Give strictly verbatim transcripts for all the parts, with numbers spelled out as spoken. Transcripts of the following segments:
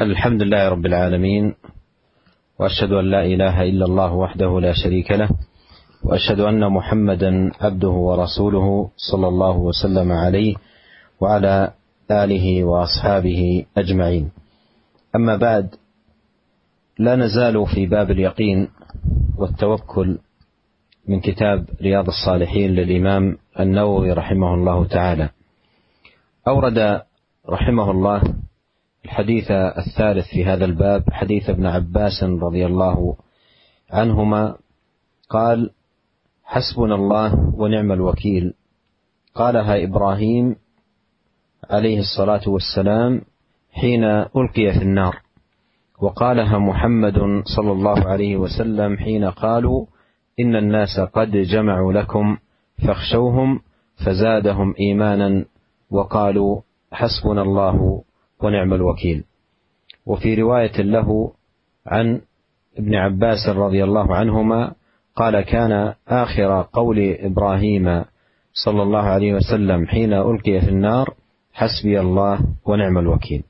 الحمد لله رب العالمين، وأشهد أن لا إله إلا الله وحده لا شريك له، وأشهد أن محمدا عبده ورسوله صلى الله وسلم عليه وعلى آله وأصحابه أجمعين. أما بعد، لا نزال في باب اليقين والتوكل من كتاب رياض الصالحين للإمام النووي رحمه الله تعالى. أورد رحمه الله الحديث الثالث في هذا الباب، حديث ابن عباس رضي الله عنهما قال: حسبنا الله ونعم الوكيل، قالها إبراهيم عليه الصلاة والسلام حين ألقي في النار، وقالها محمد صلى الله عليه وسلم حين قالوا: إن الناس قد جمعوا لكم فاخشوهم، فزادهم إيمانا وقالوا حسبنا الله ونعم الوكيل. وفي رواية له عن ابن عباس رضي الله عنهما قال: كان آخر قول إبراهيم صلى الله عليه وسلم حين ألقي في النار: حسبي الله ونعم الوكيل.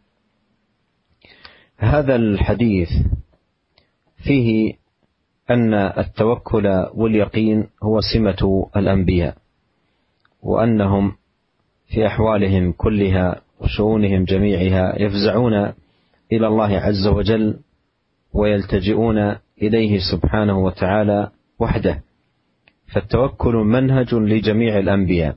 هذا الحديث فيه أن التوكل واليقين هو سمة الأنبياء، وأنهم في أحوالهم كلها وشؤونهم جميعها يفزعون إلى الله عز وجل ويلتجئون إليه سبحانه وتعالى وحده. فالتوكل منهج لجميع الأنبياء.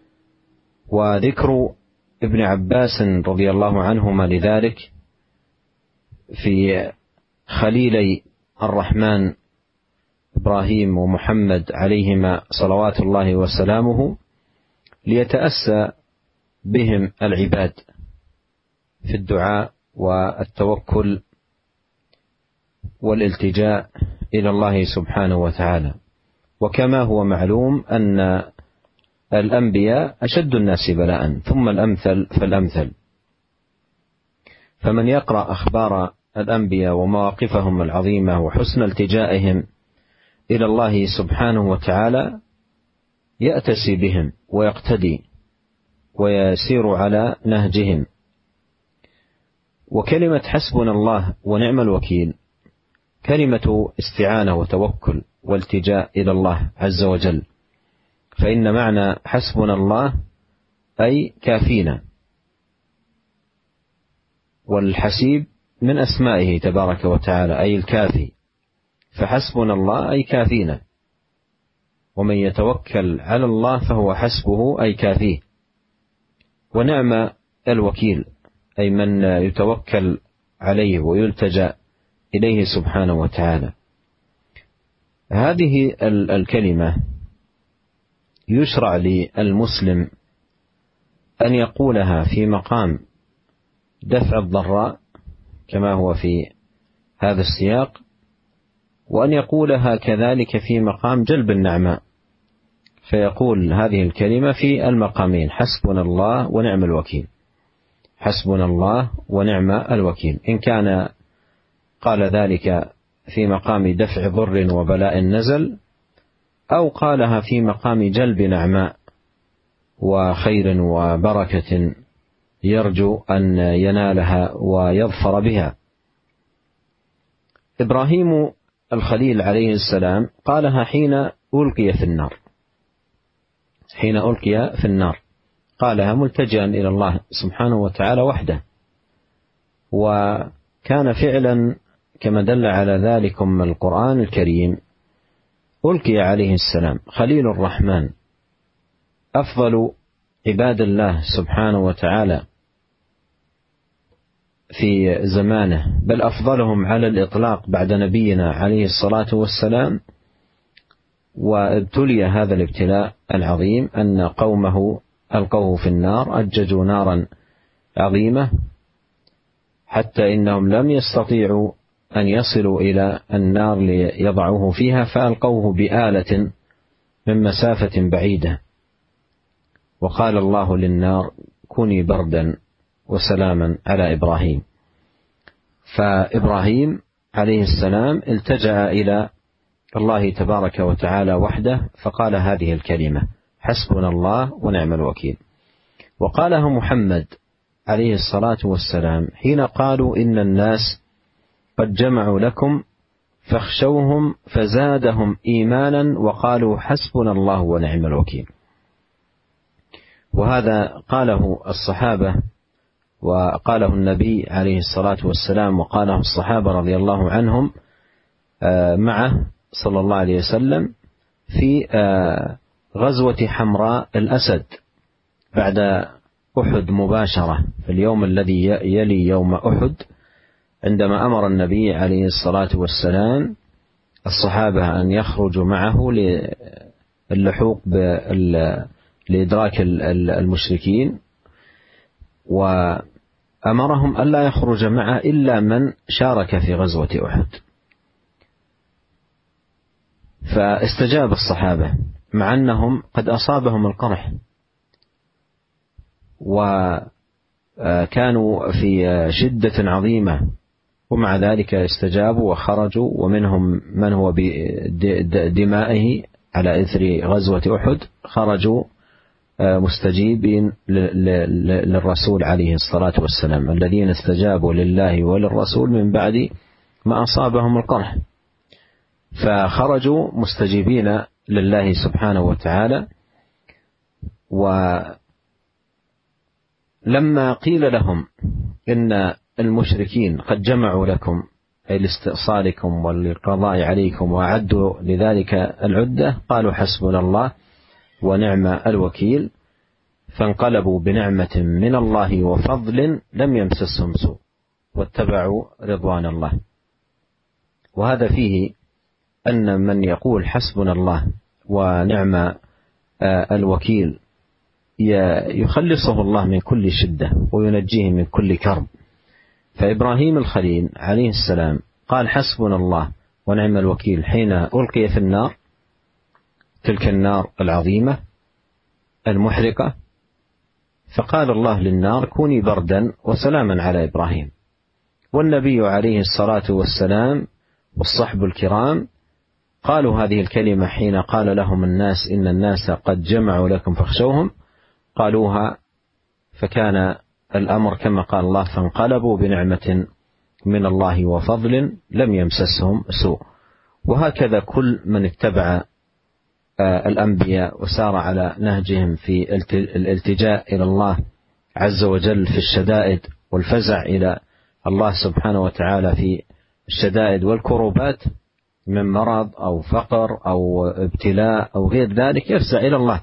وذكر ابن عباس رضي الله عنهما لذلك في خليلي الرحمن إبراهيم ومحمد عليهما صلوات الله وسلامه ليتأسى بهم العباد في الدعاء والتوكل والالتجاء إلى الله سبحانه وتعالى. وكما هو معلوم أن الأنبياء أشد الناس بلاء ثم الأمثل فالأمثل، فمن يقرأ أخبار الأنبياء ومواقفهم العظيمة وحسن التجائهم إلى الله سبحانه وتعالى يأتسي بهم ويقتدي ويسير على نهجهم. وكلمة حسبنا الله ونعم الوكيل كلمة استعانة وتوكل والتجاء إلى الله عز وجل، فإن معنى حسبنا الله أي كافينا، والحسيب من أسمائه تبارك وتعالى أي الكافي، فحسبنا الله أي كافينا، ومن يتوكل على الله فهو حسبه أي كافيه. ونعم الوكيل أي من يتوكل عليه ويلتجأ إليه سبحانه وتعالى. هذه الكلمة يشرع للمسلم أن يقولها في مقام دفع الضراء كما هو في هذا السياق، وأن يقولها كذلك في مقام جلب النعماء، فيقول هذه الكلمة في المقامين: حسبنا الله ونعم الوكيل، حسبنا الله ونعم الوكيل. إن كان قال ذلك في مقام دفع ضر وبلاء نزل، أو قالها في مقام جلب نعماء وخير وبركة يرجو أن ينالها ويظفر بها. إبراهيم الخليل عليه السلام قالها حين ألقي في النار، حين ألقي في النار قالها ملتجئا إلى الله سبحانه وتعالى وحده. وكان فعلا كما دل على ذلك القرآن الكريم ألقي عليه السلام خليل الرحمن، أفضل عباد الله سبحانه وتعالى في زمانه، بل أفضلهم على الإطلاق بعد نبينا عليه الصلاة والسلام. وابتلي هذا الابتلاء العظيم أن قومه ألقوه في النار، أججوا نارا عظيمة حتى إنهم لم يستطيعوا أن يصلوا إلى النار ليضعوه فيها، فألقوه بآلة من مسافة بعيدة، وقال الله للنار: كوني بردا وسلاما على إبراهيم. فإبراهيم عليه السلام التجأ إلى الله تبارك وتعالى وحده، فقال هذه الكلمة: حسبنا الله ونعم الوكيل. وقالها محمد عليه الصلاة والسلام حين قالوا إن الناس قد جمعوا لكم فاخشوهم فزادهم إيمانا وقالوا حسبنا الله ونعم الوكيل. وهذا قاله الصحابة وقاله النبي عليه الصلاة والسلام وقاله الصحابة رضي الله عنهم معه صلى الله عليه وسلم في غزوة حمراء الأسد بعد أحد مباشرة في اليوم الذي يلي يوم أحد، عندما أمر النبي عليه الصلاة والسلام الصحابة أن يخرجوا معه للحوق لإدراك المشركين، وأمرهم ألا يخرج معه إلا من شارك في غزوة أحد. فاستجاب الصحابة مع أنهم قد أصابهم القرح وكانوا في شدة عظيمة، ومع ذلك استجابوا وخرجوا، ومنهم من هو بدمائه على إثر غزوة أحد خرجوا مستجيبين للرسول عليه الصلاة والسلام، الذين استجابوا لله وللرسول من بعد ما أصابهم القرح، فخرجوا مستجيبين لله سبحانه وتعالى. ولما قيل لهم إن المشركين قد جمعوا لكم أي لاستئصالكم والقضاء عليكم وأعدوا لذلك العدة، قالوا حسبنا الله ونعم الوكيل، فانقلبوا بنعمة من الله وفضل لم يمسسهم سوء واتبعوا رضوان الله. وهذا فيه أن من يقول حسبنا الله ونعم الوكيل يخلصه الله من كل شدة وينجيه من كل كرب. فإبراهيم الخليل عليه السلام قال حسبنا الله ونعم الوكيل حين ألقي في النار، تلك النار العظيمة المحرقة، فقال الله للنار كوني بردا وسلاما على إبراهيم. والنبي عليه الصلاة والسلام والصحب الكرام قالوا هذه الكلمة حين قال لهم الناس إن الناس قد جمعوا لكم فاخشوهم، قالوها فكان الأمر كما قال الله فانقلبوا بنعمة من الله وفضل لم يمسسهم سوء. وهكذا كل من اتبع الأنبياء وسار على نهجهم في الالتجاء إلى الله عز وجل في الشدائد والفزع إلى الله سبحانه وتعالى في الشدائد والكروبات من مرض أو فقر أو ابتلاء أو غير ذلك، يفزع إلى الله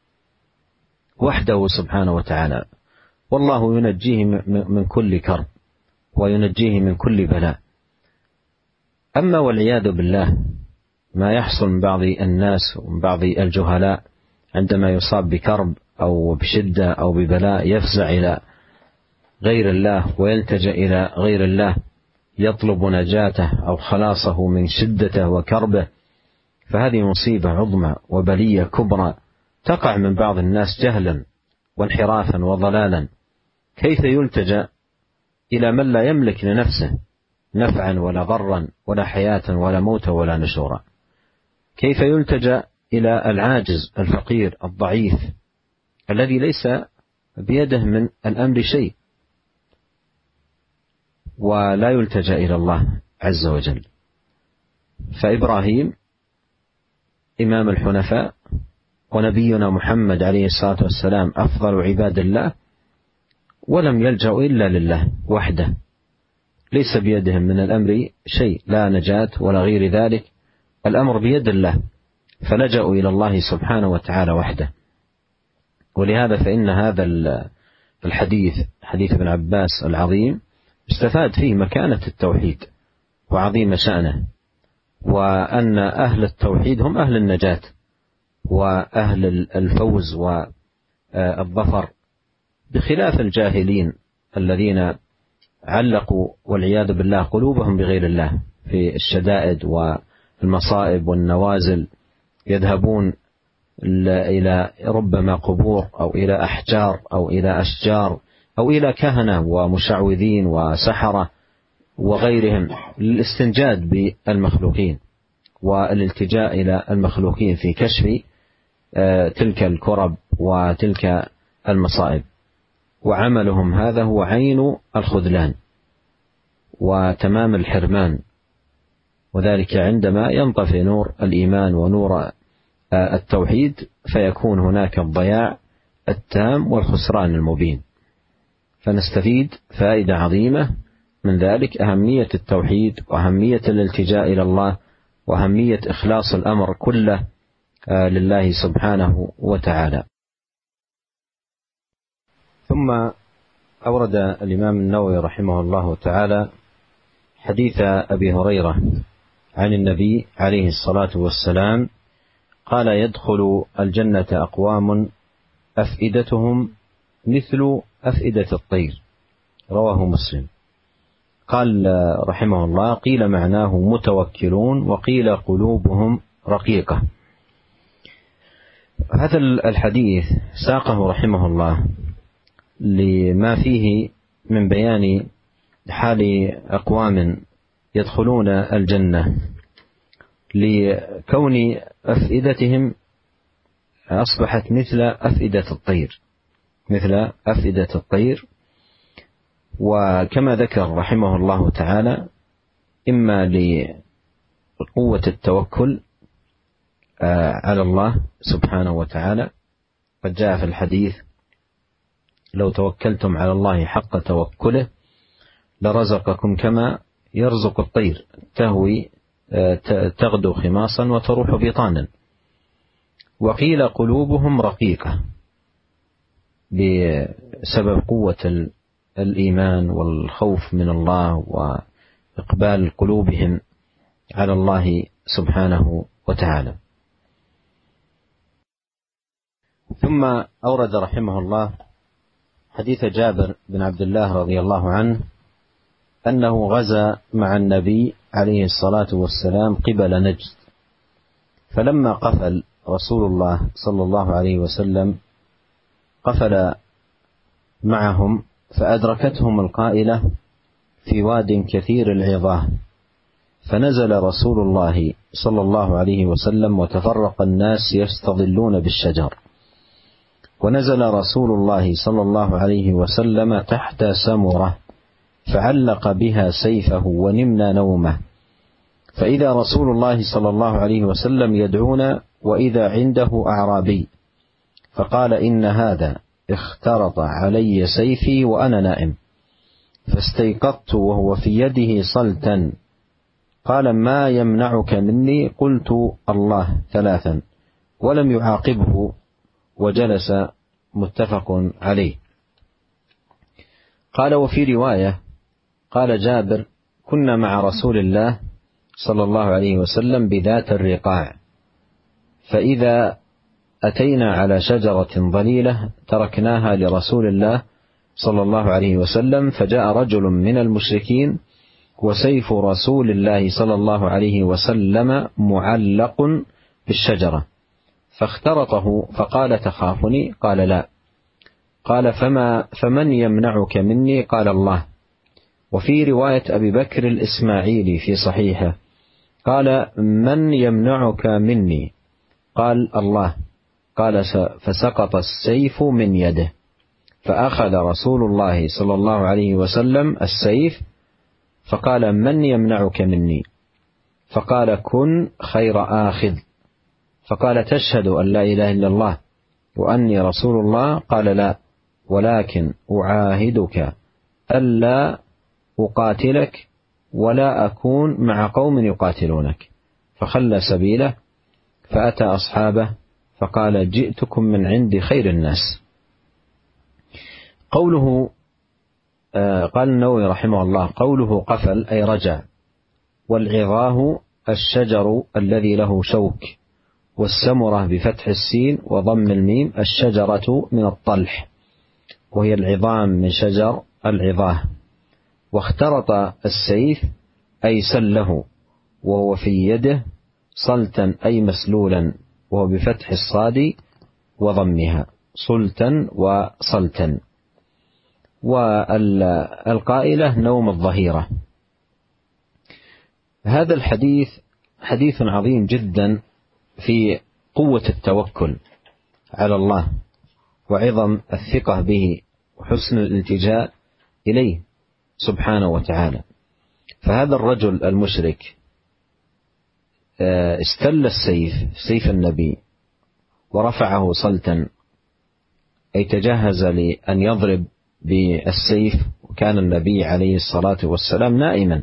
وحده سبحانه وتعالى، والله ينجيه من كل كرب وينجيه من كل بلاء. أما والعياذ بالله ما يحصل من بعض الناس ومن بعض الجهلاء عندما يصاب بكرب أو بشدة أو ببلاء يفزع إلى غير الله ويلتجأ إلى غير الله يطلب نجاته أو خلاصه من شدته وكربه، فهذه مصيبة عظمى وبلية كبرى تقع من بعض الناس جهلا وانحرافا وضلالا. كيف يلتجأ إلى من لا يملك لنفسه نفعا ولا ضرا ولا حياة ولا موت ولا نشورا؟ كيف يلتجأ إلى العاجز الفقير الضعيف الذي ليس بيده من الأمر شيء، ولا يلتجأ إلى الله عز وجل؟ فإبراهيم إمام الحنفاء ونبينا محمد عليه الصلاة والسلام أفضل عباد الله، ولم يلجأوا إلا لله وحده، ليس بيدهم من الأمر شيء، لا نجاة ولا غير ذلك، الأمر بيد الله، فلجأوا إلى الله سبحانه وتعالى وحده. ولهذا فإن هذا الحديث حديث ابن عباس العظيم استفاد فيه مكانة التوحيد وعظيم شأنه، وأن أهل التوحيد هم أهل النجاة وأهل الفوز والظفر، بخلاف الجاهلين الذين علقوا والعياذ بالله قلوبهم بغير الله في الشدائد والمصائب والنوازل، يذهبون إلى ربما قبور أو إلى أحجار أو إلى أشجار أو إلى كهنة ومشعوذين وسحرة وغيرهم للاستنجاد بالمخلوقين والالتجاء إلى المخلوقين في كشف تلك الكرب وتلك المصائب. وعملهم هذا هو عين الخذلان وتمام الحرمان، وذلك عندما ينطفئ نور الإيمان ونور التوحيد فيكون هناك الضياع التام والخسران المبين. فنستفيد فائدة عظيمة من ذلك، أهمية التوحيد وأهمية الالتجاء إلى الله وأهمية إخلاص الأمر كله لله سبحانه وتعالى. ثم أورد الإمام النووي رحمه الله تعالى حديث أبي هريرة عن النبي عليه الصلاة والسلام قال: يدخل الجنة أقوام أفئدتهم مثل أفئدة الطير، رواه مسلم. قال رحمه الله: قيل معناه متوكلون، وقيل قلوبهم رقيقة. هذا الحديث ساقه رحمه الله لما فيه من بيان حال أقوام يدخلون الجنة، لكون أفئدتهم أصبحت مثل أفئدة الطير مثل أفئدة الطير وكما ذكر رحمه الله تعالى، إما لقوة التوكل على الله سبحانه وتعالى، قد جاء في الحديث: لو توكلتم على الله حق توكله لرزقكم كما يرزق الطير تهوي تغدو خماصا وتروح بطانا. وقيل قلوبهم رقيقة بسبب قوة الإيمان والخوف من الله وإقبال قلوبهم على الله سبحانه وتعالى. ثم أورد رحمه الله حديث جابر بن عبد الله رضي الله عنه أنه غزا مع النبي عليه الصلاة والسلام قبل نجد، فلما قفل رسول الله صلى الله عليه وسلم قفل معهم، فأدركتهم القائلة في واد كثير العظاه، فنزل رسول الله صلى الله عليه وسلم وتفرق الناس يستظلون بالشجر، ونزل رسول الله صلى الله عليه وسلم تحت سمرة فعلق بها سيفه ونمنا نومه، فإذا رسول الله صلى الله عليه وسلم يدعونا وإذا عنده أعرابي، فقال: إن هذا اخترط علي سيفي وأنا نائم، فاستيقظت وهو في يده صلتا، قال: ما يمنعك مني؟ قلت: الله ثلاثا، ولم يعاقبه وجلس، متفق عليه. قال: وفي رواية قال جابر: كنا مع رسول الله صلى الله عليه وسلم بذات الرقاع، فإذا أتينا على شجرة ظليلة تركناها لرسول الله صلى الله عليه وسلم، فجاء رجل من المشركين وسيف رسول الله صلى الله عليه وسلم معلق بالشجرة، فاخترطه فقال: تخافني؟ قال: لا. قال: فما فمن يمنعك مني؟ قال: الله. وفي رواية أبي بكر الإسماعيلي في صحيحه قال: من يمنعك مني؟ قال: الله. قال: فسقط السيف من يده، فأخذ رسول الله صلى الله عليه وسلم السيف فقال: من يمنعك مني؟ فقال: كن خير آخذ. فقال: تشهد أن لا إله إلا الله وأني رسول الله؟ قال: لا، ولكن أعاهدك ألا أقاتلك ولا أكون مع قوم يقاتلونك. فخلى سبيله فأتى أصحابه فقال: جئتكم من عند خير الناس. قوله قال النووي رحمه الله: قوله قفل أي رجع، والعظاه الشجر الذي له شوك، والسمرة بفتح السين وضم الميم الشجرة من الطلح، وهي العظام من شجر العظاه. واخترط السيف أي سله وهو في يده، صلتا أي مسلولا وهو بفتح الصاد وضمها، صلتا وصلتا. والقائلة نوم الظهيرة. هذا الحديث حديث عظيم جدا في قوة التوكل على الله وعظم الثقة به وحسن الالتجاء إليه سبحانه وتعالى. فهذا الرجل المشرك استل السيف سيف النبي ورفعه صلتا، أي تجهز لأن يضرب بالسيف، وكان النبي عليه الصلاة والسلام نائما،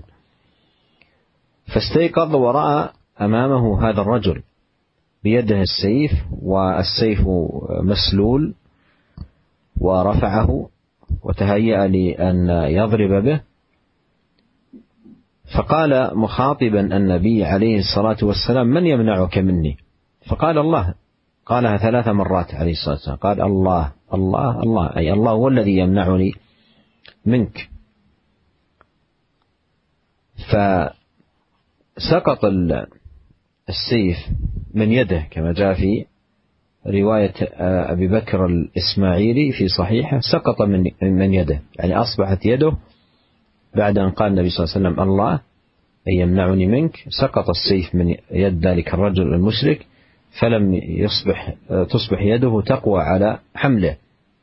فاستيقظ ورأى أمامه هذا الرجل بيده السيف، والسيف مسلول، ورفعه وتهيأ لأن يضرب به، فقال مخاطبا النبي عليه الصلاة والسلام: من يمنعك مني؟ فقال: الله. قالها ثلاث مرات عليه الصلاة والسلام، قال: الله الله الله، أي الله هو الذي يمنعني منك. فسقط السيف من يده كما جاء في رواية أبي بكر الإسماعيلي في صحيحه، سقط من من يده، يعني أصبحت يده بعد أن قال النبي صلى الله عليه وسلم: الله أي يمنعني منك، سقط السيف من يد ذلك الرجل المشرك، فلم يصبح تصبح يده تقوى على حمله.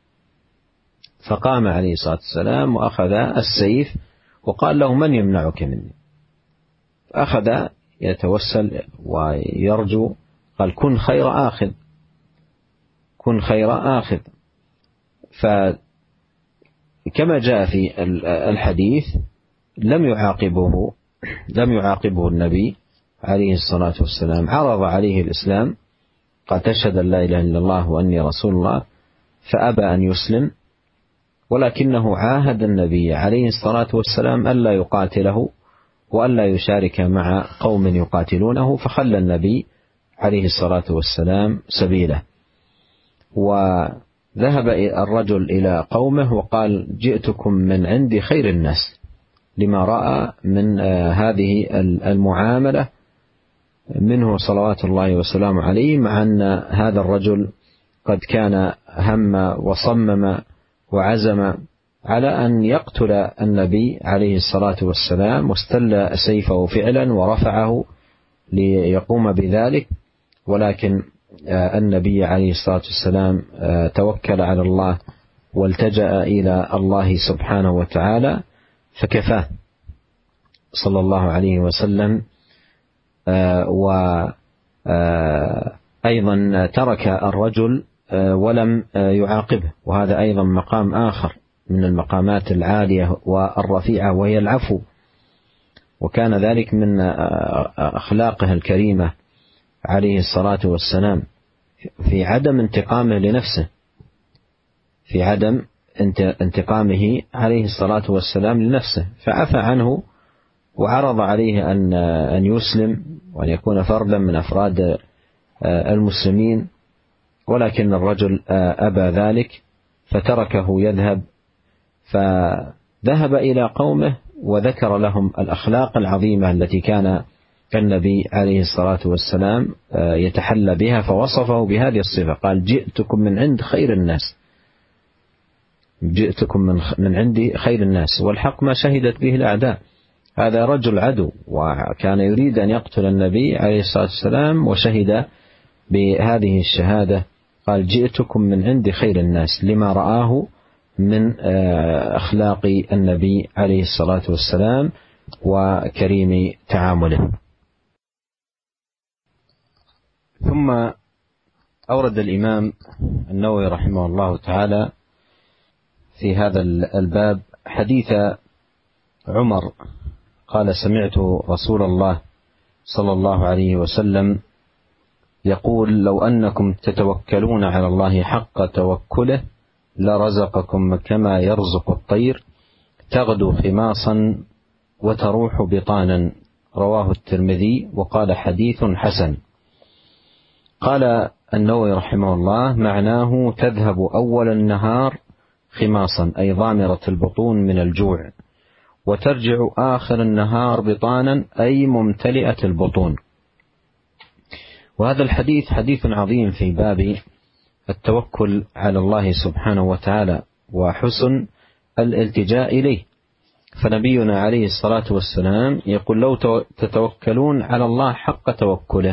فقام عليه الصلاة والسلام وأخذ السيف وقال له: من يمنعك مني؟ أخذ يتوسل ويرجو، قال: كن خير آخذ، كن خير آخذ. فكما جاء في الحديث لم يعاقبه لم يعاقبه النبي عليه الصلاة والسلام، عرض عليه الإسلام، قال: تشهد أن لا إله إلا الله وأني رسول الله، فأبى أن يسلم، ولكنه عاهد النبي عليه الصلاة والسلام ألا يقاتله وألا يشارك مع قوم يقاتلونه، فخلى النبي عليه الصلاة والسلام سبيله. وذهب الرجل إلى قومه وقال: جئتكم من عند خير الناس، لما رأى من هذه المعاملة منه صلوات الله وسلامه عليه، مع أن هذا الرجل قد كان هم وصمم وعزم على أن يقتل النبي عليه الصلاة والسلام، واستل سيفه فعلا ورفعه ليقوم بذلك، ولكن النبي عليه الصلاة والسلام توكل على الله والتجأ إلى الله سبحانه وتعالى فكفاه صلى الله عليه وسلم. وأيضا ترك الرجل ولم يعاقبه، وهذا أيضا مقام آخر من المقامات العالية والرفيعة، وهي العفو، وكان ذلك من أخلاقه الكريمة عليه الصلاة والسلام في عدم انتقامه لنفسه، في عدم انتقامه عليه الصلاة والسلام لنفسه، فعفى عنه وعرض عليه أن أن يسلم وأن يكون فردا من أفراد المسلمين، ولكن الرجل أبى ذلك فتركه يذهب. فذهب إلى قومه وذكر لهم الأخلاق العظيمة التي كان النبي عليه الصلاة والسلام يتحلى بها، فوصفه بهذه الصفة، قال: جئتكم من عند خير الناس، جئتكم من من عند خير الناس، والحق ما شهدت به الأعداء. هذا رجل عدو وكان يريد أن يقتل النبي عليه الصلاة والسلام، وشهد بهذه الشهادة، قال: جئتكم من عند خير الناس، لما رآه من أخلاق النبي عليه الصلاة والسلام وكريم تعامله. ثم أورد الإمام النووي رحمه الله تعالى في هذا الباب حديث عمر قال: سمعت رسول الله صلى الله عليه وسلم يقول: لو أنكم تتوكلون على الله حق توكله لرزقكم كما يرزق الطير تغدو خماصا وتروح بطانا. رواه الترمذي وقال: حديث حسن. قال النووي رحمه الله: معناه تذهب أول النهار خماصا، أي ضامرة البطون من الجوع، وترجع آخر النهار بطانا، أي ممتلئة البطون. وهذا الحديث حديث عظيم في باب التوكل على الله سبحانه وتعالى وحسن الالتجاء إليه. فنبينا عليه الصلاة والسلام يقول: لو تتوكلون على الله حق توكله.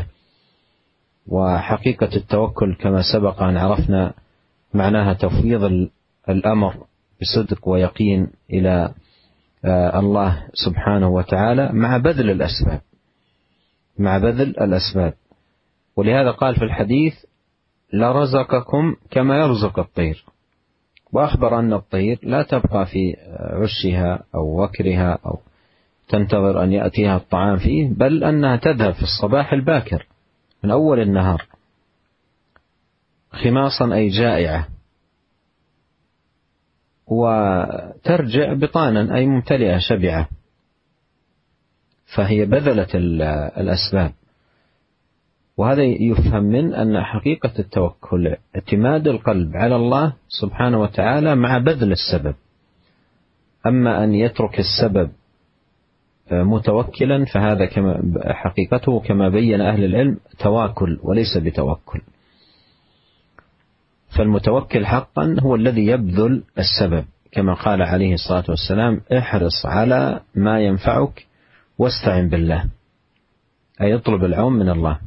وحقيقة التوكل كما سبق أن عرفنا معناها تفويض الأمر بصدق ويقين إلى الله سبحانه وتعالى مع بذل الأسباب مع بذل الأسباب. ولهذا قال في الحديث: لرزقكم كما يرزق الطير. وأخبر أن الطير لا تبقى في عشها أو وكرها أو تنتظر أن يأتيها الطعام فيه، بل أنها تذهب في الصباح الباكر من أول النهار خماصا أي جائعة، وترجع بطانا أي ممتلئة شبعة. فهي بذلت الأسباب. وهذا يفهم من أن حقيقة التوكل اعتماد القلب على الله سبحانه وتعالى مع بذل السبب. أما أن يترك السبب متوكلا فهذا كما حقيقته كما بين أهل العلم تواكل وليس بتوكل. فالمتوكل حقا هو الذي يبذل السبب، كما قال عليه الصلاة والسلام: احرص على ما ينفعك واستعن بالله، أي اطلب العون من الله.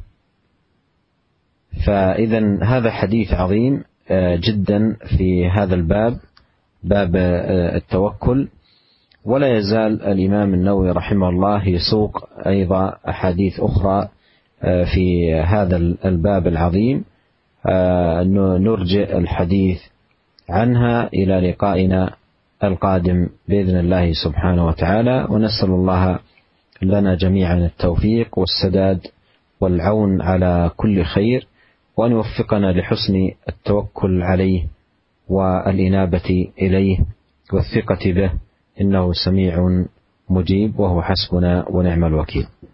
فإذا هذا حديث عظيم جدا في هذا الباب، باب التوكل. ولا يزال الإمام النووي رحمه الله يسوق أيضا أحاديث أخرى في هذا الباب العظيم، نرجع الحديث عنها إلى لقائنا القادم بإذن الله سبحانه وتعالى. ونسأل الله لنا جميعا التوفيق والسداد والعون على كل خير، وأن يوفقنا لحسن التوكل عليه والإنابة إليه والثقة به، إنه سميع مجيب وهو حسبنا ونعم الوكيل.